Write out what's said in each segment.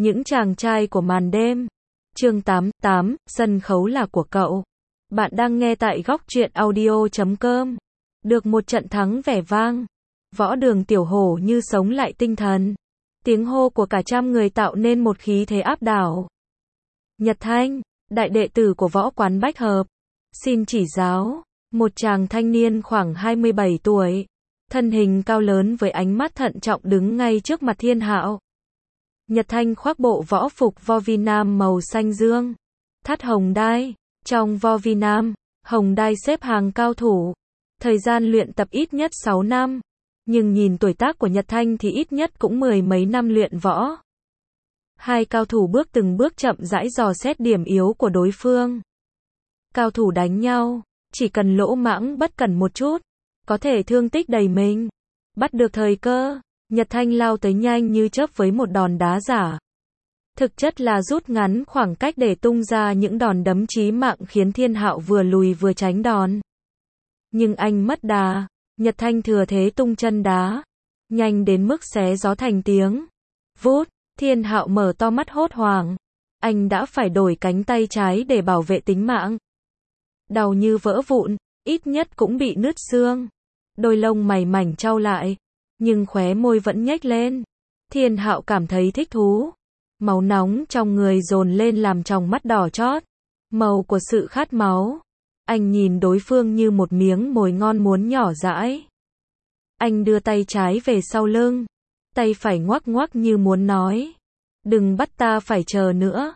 Những chàng trai của màn đêm. Chương 88, sân khấu là của cậu. Bạn đang nghe tại góc truyện audio.com. Được một trận thắng vẻ vang. Võ Đường Tiểu Hổ như sống lại tinh thần. Tiếng hô của cả trăm người tạo nên một khí thế áp đảo. Nhật Thanh, đại đệ tử của võ quán Bách Hợp. Xin chỉ giáo. Một chàng thanh niên khoảng 27 tuổi. Thân hình cao lớn với ánh mắt thận trọng đứng ngay trước mặt Thiên Hạo. Nhật Thanh khoác bộ võ phục vo vi nam màu xanh dương. Thắt hồng đai. Trong vo vi nam, hồng đai xếp hàng cao thủ. Thời gian luyện tập ít nhất 6 năm. Nhưng nhìn tuổi tác của Nhật Thanh thì ít nhất cũng 10 mấy năm luyện võ. Hai cao thủ bước từng bước chậm rãi dò xét điểm yếu của đối phương. Cao thủ đánh nhau, chỉ cần lỗ mãng bất cẩn một chút, có thể thương tích đầy mình. Bắt được thời cơ, Nhật Thanh lao tới nhanh như chớp với một đòn đá giả. Thực chất là rút ngắn khoảng cách để tung ra những đòn đấm chí mạng khiến Thiên Hạo vừa lùi vừa tránh đòn. Nhưng anh mất đà, Nhật Thanh thừa thế tung chân đá, nhanh đến mức xé gió thành tiếng. Vút, Thiên Hạo mở to mắt hốt hoảng. Anh đã phải đổi cánh tay trái để bảo vệ tính mạng. Đau như vỡ vụn, ít nhất cũng bị nứt xương. Đôi lông mày mảnh chau lại, nhưng khóe môi vẫn nhếch lên. Thiên Hạo cảm thấy thích thú. Máu nóng trong người dồn lên làm tròng mắt đỏ chót. Màu của sự khát máu. Anh nhìn đối phương như một miếng mồi ngon muốn nhỏ dãi. Anh đưa tay trái về sau lưng. Tay phải ngoắc ngoắc như muốn nói. Đừng bắt ta phải chờ nữa.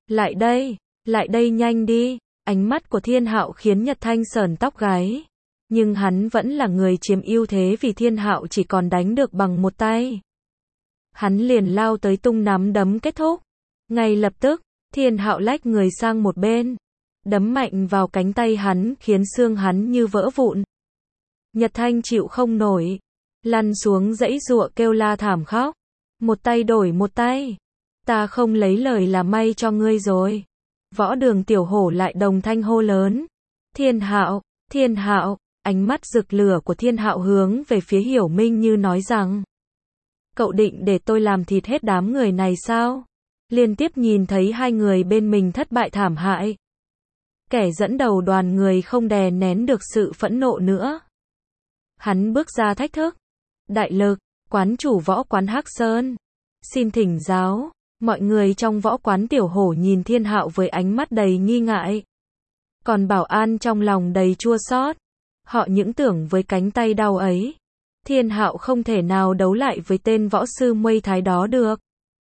Lại đây nhanh đi. Ánh mắt của Thiên Hạo khiến Nhật Thanh sởn tóc gáy. Nhưng hắn vẫn là người chiếm ưu thế vì Thiên Hạo chỉ còn đánh được bằng một tay. Hắn liền lao tới tung nắm đấm kết thúc. Ngay lập tức, Thiên Hạo lách người sang một bên. Đấm mạnh vào cánh tay hắn khiến xương hắn như vỡ vụn. Nhật Thanh chịu không nổi. Lăn xuống dãy giụa kêu la thảm khóc. Một tay đổi một tay. Ta không lấy lời là may cho ngươi rồi. Võ Đường Tiểu Hổ lại đồng thanh hô lớn. Thiên Hạo, ánh mắt rực lửa của Thiên Hạo hướng về phía Hiểu Minh như nói rằng. Cậu định để tôi làm thịt hết đám người này sao? Liên tiếp nhìn thấy hai người bên mình thất bại thảm hại. Kẻ dẫn đầu đoàn người không đè nén được sự phẫn nộ nữa. Hắn bước ra thách thức. Đại Lực, quán chủ võ quán Hắc Sơn. Xin thỉnh giáo. Mọi người trong võ quán Tiểu Hổ nhìn Thiên Hạo với ánh mắt đầy nghi ngại. Còn Bảo An trong lòng đầy chua xót. Họ những tưởng với cánh tay đau ấy, Thiên Hạo không thể nào đấu lại với tên võ sư Muay Thái đó được.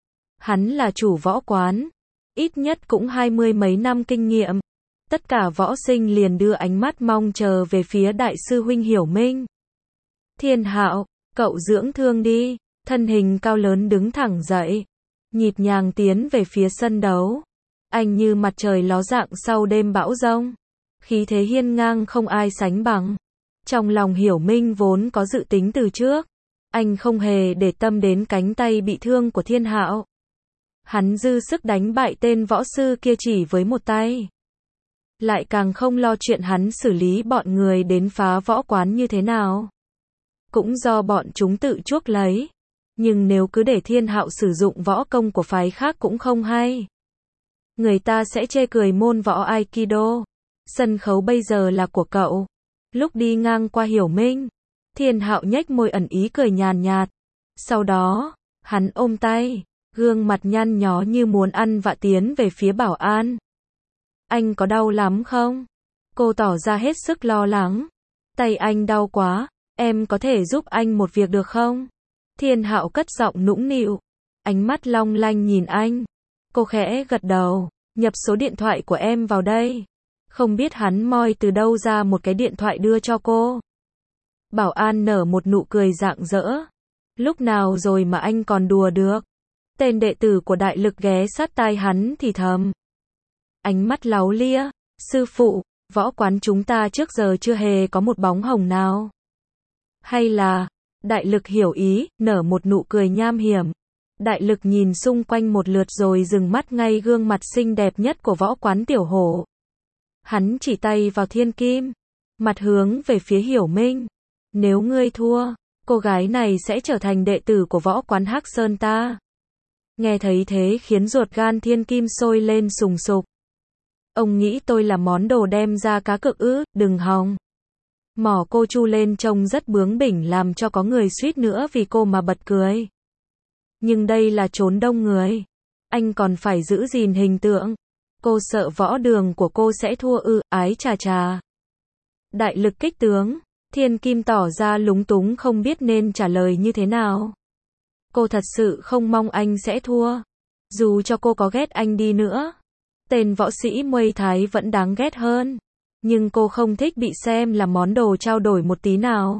Hắn là chủ võ quán, ít nhất cũng 20 mấy năm kinh nghiệm. Tất cả võ sinh liền đưa ánh mắt mong chờ về phía đại sư huynh Hiểu Minh. Thiên Hạo, cậu dưỡng thương đi. Thân hình cao lớn đứng thẳng dậy, nhịp nhàng tiến về phía sân đấu. Anh như mặt trời ló dạng sau đêm bão giông. Khí thế hiên ngang không ai sánh bằng. Trong lòng Hiểu Minh vốn có dự tính từ trước. Anh không hề để tâm đến cánh tay bị thương của Thiên Hạo. Hắn dư sức đánh bại tên võ sư kia chỉ với một tay. Lại càng không lo chuyện hắn xử lý bọn người đến phá võ quán như thế nào. Cũng do bọn chúng tự chuốc lấy. Nhưng nếu cứ để Thiên Hạo sử dụng võ công của phái khác cũng không hay. Người ta sẽ chê cười môn võ Aikido. Sân khấu bây giờ là của cậu. Lúc đi ngang qua Hiểu Minh, Thiên Hạo nhếch môi ẩn ý cười nhàn nhạt. Sau đó, hắn ôm tay, gương mặt nhăn nhó như muốn ăn vạ tiến về phía Bảo An. Anh có đau lắm không? Cô tỏ ra hết sức lo lắng. Tay anh đau quá, em có thể giúp anh một việc được không? Thiên Hạo cất giọng nũng nịu, ánh mắt long lanh nhìn anh. Cô khẽ gật đầu, nhập số điện thoại của em vào đây. Không biết hắn moi từ đâu ra một cái điện thoại đưa cho cô. Bảo An nở một nụ cười rạng rỡ. Lúc nào rồi mà anh còn đùa được. Tên đệ tử của Đại Lực ghé sát tai hắn thì thầm. Ánh mắt láu lia. Sư phụ, võ quán chúng ta trước giờ chưa hề có một bóng hồng nào. Hay là, Đại Lực hiểu ý, nở một nụ cười nham hiểm. Đại Lực nhìn xung quanh một lượt rồi dừng mắt ngay gương mặt xinh đẹp nhất của võ quán Tiểu Hổ. Hắn chỉ tay vào Thiên Kim, mặt hướng về phía Hiểu Minh. Nếu ngươi thua, cô gái này sẽ trở thành đệ tử của võ quán Hắc Sơn ta. Nghe thấy thế khiến ruột gan Thiên Kim sôi lên sùng sục. Ông nghĩ tôi là món đồ đem ra cá cược ư, đừng hòng. Mỏ cô chu lên trông rất bướng bỉnh làm cho có người suýt nữa vì cô mà bật cười. Nhưng đây là chốn đông người. Anh còn phải giữ gìn hình tượng. Cô sợ võ đường của cô sẽ thua ư, ái chà chà. Đại lực kích tướng. Thiên Kim tỏ ra lúng túng không biết nên trả lời như thế nào. Cô thật sự không mong anh sẽ thua. Dù cho cô có ghét anh đi nữa. Tên võ sĩ Muay Thái vẫn đáng ghét hơn. Nhưng cô không thích bị xem là món đồ trao đổi một tí nào.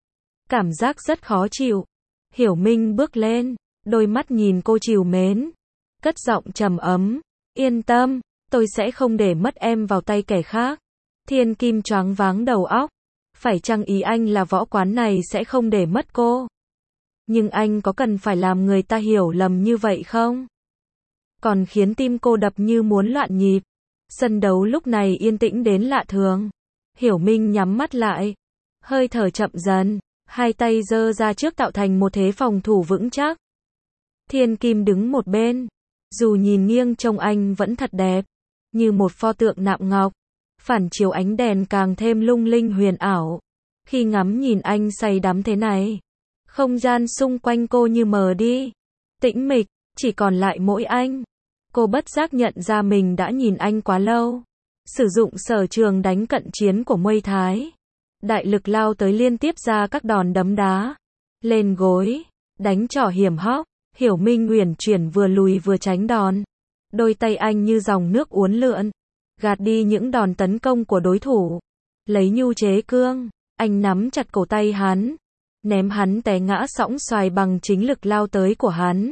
Cảm giác rất khó chịu. Hiểu Minh bước lên, đôi mắt nhìn cô trìu mến. Cất giọng trầm ấm. Yên tâm, tôi sẽ không để mất em vào tay kẻ khác. Thiên Kim choáng váng đầu óc. Phải chăng ý anh là võ quán này sẽ không để mất cô? Nhưng anh có cần phải làm người ta hiểu lầm như vậy không? Còn khiến tim cô đập như muốn loạn nhịp. Sân đấu lúc này yên tĩnh đến lạ thường. Hiểu Minh nhắm mắt lại. Hơi thở chậm dần. Hai tay giơ ra trước tạo thành một thế phòng thủ vững chắc. Thiên Kim đứng một bên. Dù nhìn nghiêng trông anh vẫn thật đẹp. Như một pho tượng nạm ngọc. Phản chiếu ánh đèn càng thêm lung linh huyền ảo. Khi ngắm nhìn anh say đắm thế này. Không gian xung quanh cô như mờ đi. Tĩnh mịch, chỉ còn lại mỗi anh. Cô bất giác nhận ra mình đã nhìn anh quá lâu. Sử dụng sở trường đánh cận chiến của Muay Thái. Đại lực lao tới liên tiếp ra các đòn đấm đá. Lên gối, đánh trỏ hiểm hóc. Hiểu Minh uyển chuyển vừa lùi vừa tránh đòn. Đôi tay anh như dòng nước uốn lượn. Gạt đi những đòn tấn công của đối thủ. Lấy nhu chế cương, anh nắm chặt cổ tay hắn. Ném hắn té ngã sõng xoài bằng chính lực lao tới của hắn.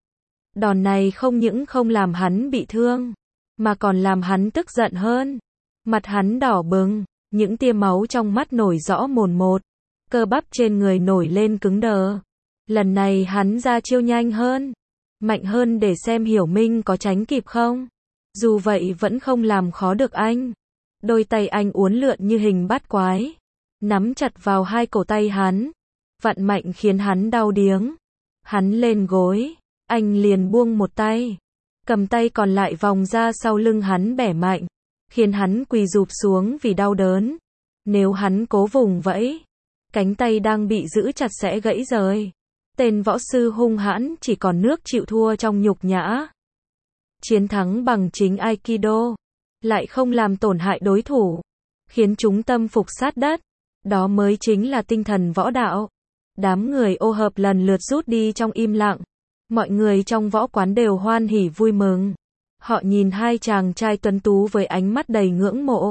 Đòn này không những không làm hắn bị thương, mà còn làm hắn tức giận hơn. Mặt hắn đỏ bừng, những tia máu trong mắt nổi rõ mồn một. Cơ bắp trên người nổi lên cứng đờ. Lần này hắn ra chiêu nhanh hơn, mạnh hơn để xem Hiểu Minh có tránh kịp không. Dù vậy vẫn không làm khó được anh. Đôi tay anh uốn lượn như hình bát quái. Nắm chặt vào hai cổ tay hắn. Vặn mạnh khiến hắn đau điếng. Hắn lên gối. Anh liền buông một tay. Cầm tay còn lại vòng ra sau lưng hắn bẻ mạnh. Khiến hắn quỳ rụp xuống vì đau đớn. Nếu hắn cố vùng vẫy, cánh tay đang bị giữ chặt sẽ gãy rời. Tên võ sư hung hãn chỉ còn nước chịu thua trong nhục nhã. Chiến thắng bằng chính Aikido. Lại không làm tổn hại đối thủ. Khiến chúng tâm phục sát đất. Đó mới chính là tinh thần võ đạo. Đám người ô hợp lần lượt rút đi trong im lặng. Mọi người trong võ quán đều hoan hỉ vui mừng. Họ nhìn hai chàng trai tuấn tú với ánh mắt đầy ngưỡng mộ.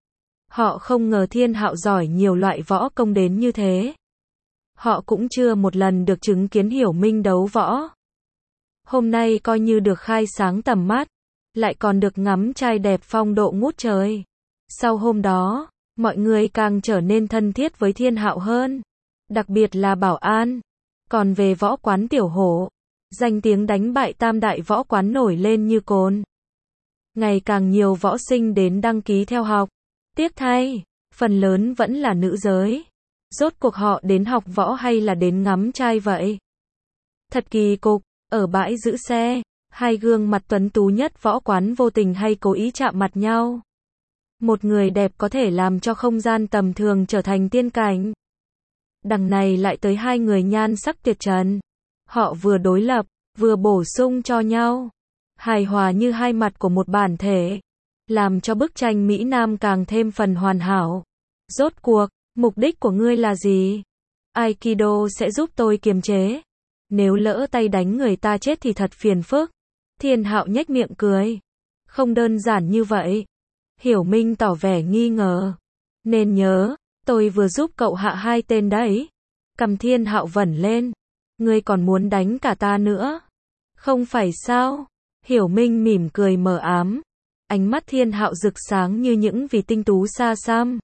Họ không ngờ Thiên Hạo giỏi nhiều loại võ công đến như thế. Họ cũng chưa một lần được chứng kiến Hiểu Minh đấu võ. Hôm nay coi như được khai sáng tầm mắt. Lại còn được ngắm trai đẹp phong độ ngút trời. Sau hôm đó, mọi người càng trở nên thân thiết với Thiên Hạo hơn. Đặc biệt là Bảo An. Còn về võ quán Tiểu Hổ, danh tiếng đánh bại tam đại võ quán nổi lên như cồn. Ngày càng nhiều võ sinh đến đăng ký theo học. Tiếc thay, phần lớn vẫn là nữ giới. Rốt cuộc họ đến học võ hay là đến ngắm trai vậy? Thật kỳ cục, ở bãi giữ xe, hai gương mặt tuấn tú nhất võ quán vô tình hay cố ý chạm mặt nhau. Một người đẹp có thể làm cho không gian tầm thường trở thành tiên cảnh. Đằng này lại tới hai người nhan sắc tuyệt trần. Họ vừa đối lập, vừa bổ sung cho nhau. Hài hòa như hai mặt của một bản thể. Làm cho bức tranh Mỹ Nam càng thêm phần hoàn hảo. Rốt cuộc, mục đích của ngươi là gì? Aikido sẽ giúp tôi kiềm chế. Nếu lỡ tay đánh người ta chết thì thật phiền phức. Thiên Hạo nhếch miệng cười. Không đơn giản như vậy. Hiểu Minh tỏ vẻ nghi ngờ. Nên nhớ, tôi vừa giúp cậu hạ hai tên đấy. Cầm Thiên Hạo vẩn lên. Ngươi còn muốn đánh cả ta nữa. Không phải sao? Hiểu Minh mỉm cười mờ ám. Ánh mắt Thiên Hạo rực sáng như những vì tinh tú xa xăm.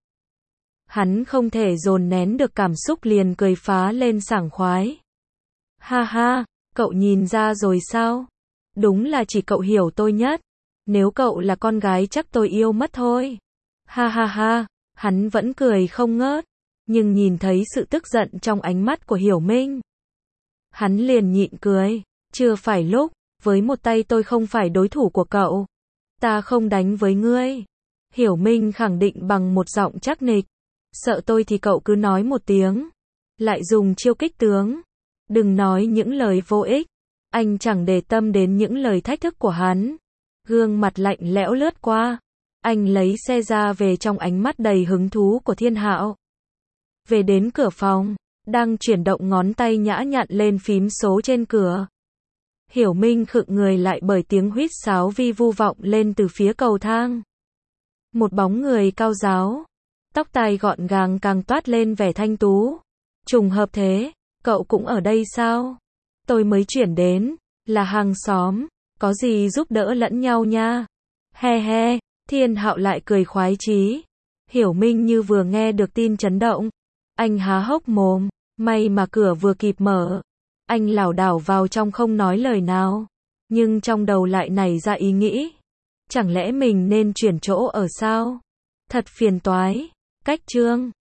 Hắn không thể dồn nén được cảm xúc liền cười phá lên sảng khoái. Ha ha, cậu nhìn ra rồi sao? Đúng là chỉ cậu hiểu tôi nhất. Nếu cậu là con gái chắc tôi yêu mất thôi. Ha ha ha, hắn vẫn cười không ngớt. Nhưng nhìn thấy sự tức giận trong ánh mắt của Hiểu Minh. Hắn liền nhịn cười. Chưa phải lúc, với một tay tôi không phải đối thủ của cậu. Ta không đánh với ngươi. Hiểu Minh khẳng định bằng một giọng chắc nịch. Sợ tôi thì cậu cứ nói một tiếng. Lại dùng chiêu kích tướng. Đừng nói những lời vô ích. Anh chẳng để tâm đến những lời thách thức của hắn. Gương mặt lạnh lẽo lướt qua. Anh lấy xe ra về trong ánh mắt đầy hứng thú của Thiên Hạo. Về đến cửa phòng, đang chuyển động ngón tay nhã nhặn lên phím số trên cửa. Hiểu Minh khựng người lại bởi tiếng huýt sáo vi vu vọng lên từ phía cầu thang. Một bóng người cao ráo, tóc tai gọn gàng càng toát lên vẻ thanh tú. Trùng hợp thế, cậu cũng ở đây sao? Tôi mới chuyển đến, là hàng xóm, có gì giúp đỡ lẫn nhau nha. He he, Thiên Hạo lại cười khoái chí. Hiểu Minh như vừa nghe được tin chấn động. Anh há hốc mồm, may mà cửa vừa kịp mở. Anh lảo đảo vào trong không nói lời nào. Nhưng trong đầu lại nảy ra ý nghĩ. Chẳng lẽ mình nên chuyển chỗ ở sao? Thật phiền toái. Cách chương